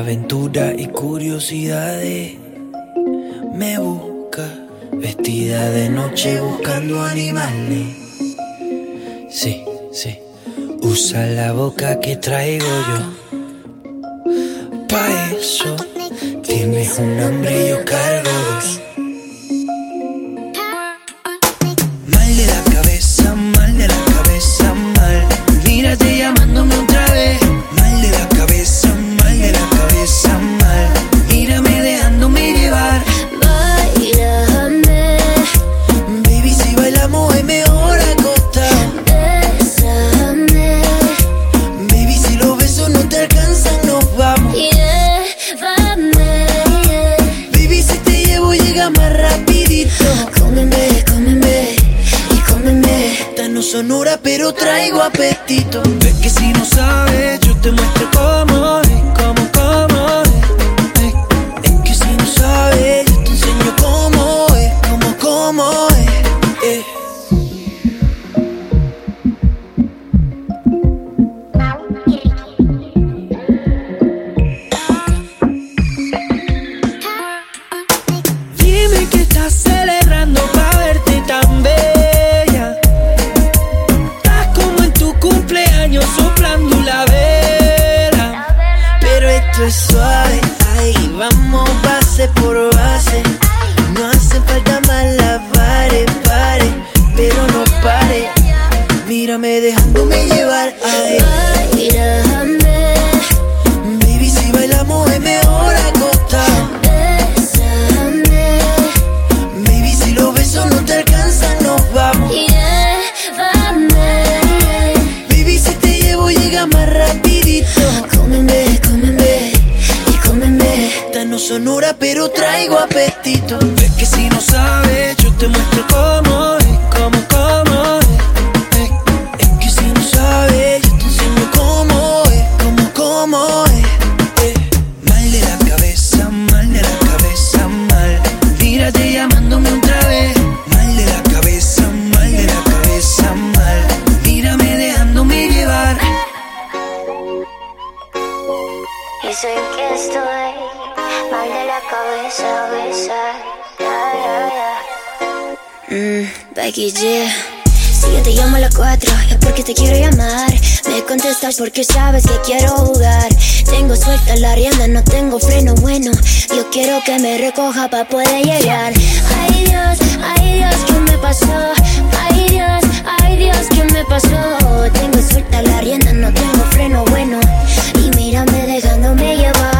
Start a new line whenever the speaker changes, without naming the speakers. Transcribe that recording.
aventura y curiosidades. Me busca vestida de noche buscando animales. Sí, sí. Usa la boca que traigo yo. Pa' eso tienes un hambre y yo cargo dos. Mal de la cabeza, mal de la cabeza, mal. Mírate llamándome otra vez. Mal de la cabeza, mal de la cabeza, mal. Mírame dejándome llevar.
Báilame,
baby, si bailamos es mejor acostado.
bésame,
baby, si los besos no te alcanzan nos vamos.
llévame,
baby, si te llevo llega más rapidito.
cómeme, cómeme y cómeme.
Esta no sonora pero traigo apetito. Ves que si no sabes yo te muestro cómo es, cómo es. Es que si no sabes yo te enseño cómo es, cómo es. Dime que estás celebrando pa' verte tan bella. Estás como en tu cumpleaños soplando la vela. Pero esto es suave, ahí vamos base por base. No hace falta más la pare, pero no pare. Mírame dejándome llevar, ay.
Báilame,
Baby, si bailamos es mejor acostado.
bésame,
Baby, si los besos no te alcanzan nos vamos.
llévame,
Baby, si te llevo llega más rapidito.
cómeme, cómeme y cómeme.
Esta no sonora pero traigo apetito. Ves que si no sabes yo te muestro cómo es, cómo es. Es que si no sabes yo te enseño cómo es, cómo es. Mal de la cabeza, mal de la cabeza, mal. Mírate llamándome otra vez. Mal de la cabeza, mal de la cabeza, mal. Mírame dejándome llevar.
Y sé que estoy mal de la cabeza, Becky G. Si yo te llamo a las 4 es porque te quiero llamar. Me contestas porque sabes que quiero jugar. Tengo suelta la rienda, no tengo freno bueno. Yo quiero que me recoja pa' poder llegar. Ay Dios, ¿qué me pasó? Ay Dios, ¿qué me pasó? Tengo suelta la rienda, no tengo freno bueno. Y mírame dejándome llevar.